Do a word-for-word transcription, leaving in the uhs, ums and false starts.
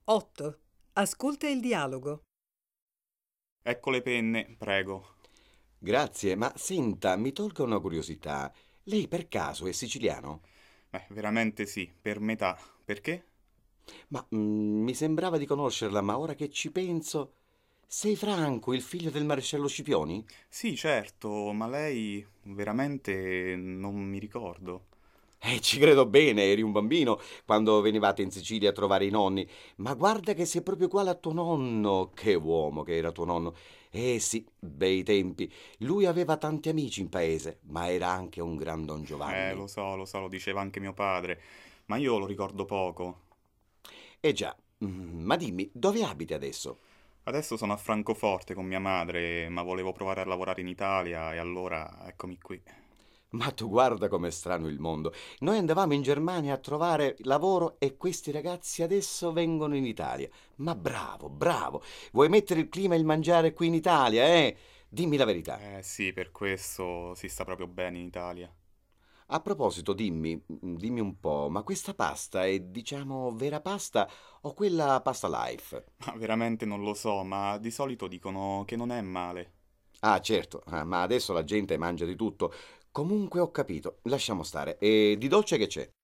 otto. Ascolta il dialogo. Ecco le penne, prego. Grazie, ma senta, mi tolga una curiosità. Lei per caso è siciliano? Beh, veramente sì, per metà. Perché? Ma mm, mi sembrava di conoscerla, ma ora che ci penso... Sei Franco, il figlio del maresciallo Scipioni? Sì, certo, ma lei veramente non mi ricordo. Eh, ci credo bene, eri un bambino quando venivate in Sicilia a trovare i nonni. Ma guarda che sei proprio uguale a tuo nonno. Che uomo che era tuo nonno. Eh sì, bei tempi. Lui aveva tanti amici in paese, ma era anche un gran Don Eh, Giovanni. lo so, lo so, lo diceva anche mio padre, ma io lo ricordo poco. Eh già, mm, ma dimmi, dove abiti adesso? Adesso sono a Francoforte con mia madre, ma volevo provare a lavorare in Italia e allora eccomi qui. Ma tu guarda com'è strano il mondo. Noi andavamo in Germania a trovare lavoro e questi ragazzi adesso vengono in Italia. Ma bravo, bravo. Vuoi mettere il clima e il mangiare qui in Italia, eh? Dimmi la verità. Eh sì, per questo si sta proprio bene in Italia. A proposito, dimmi, mm, dimmi un po', ma questa pasta è, diciamo, vera pasta o quella pasta life? Ma veramente non lo so, ma di solito dicono che non è male. Ah, certo, ah, ma adesso la gente mangia di tutto. Comunque ho capito, lasciamo stare. E di dolce che c'è?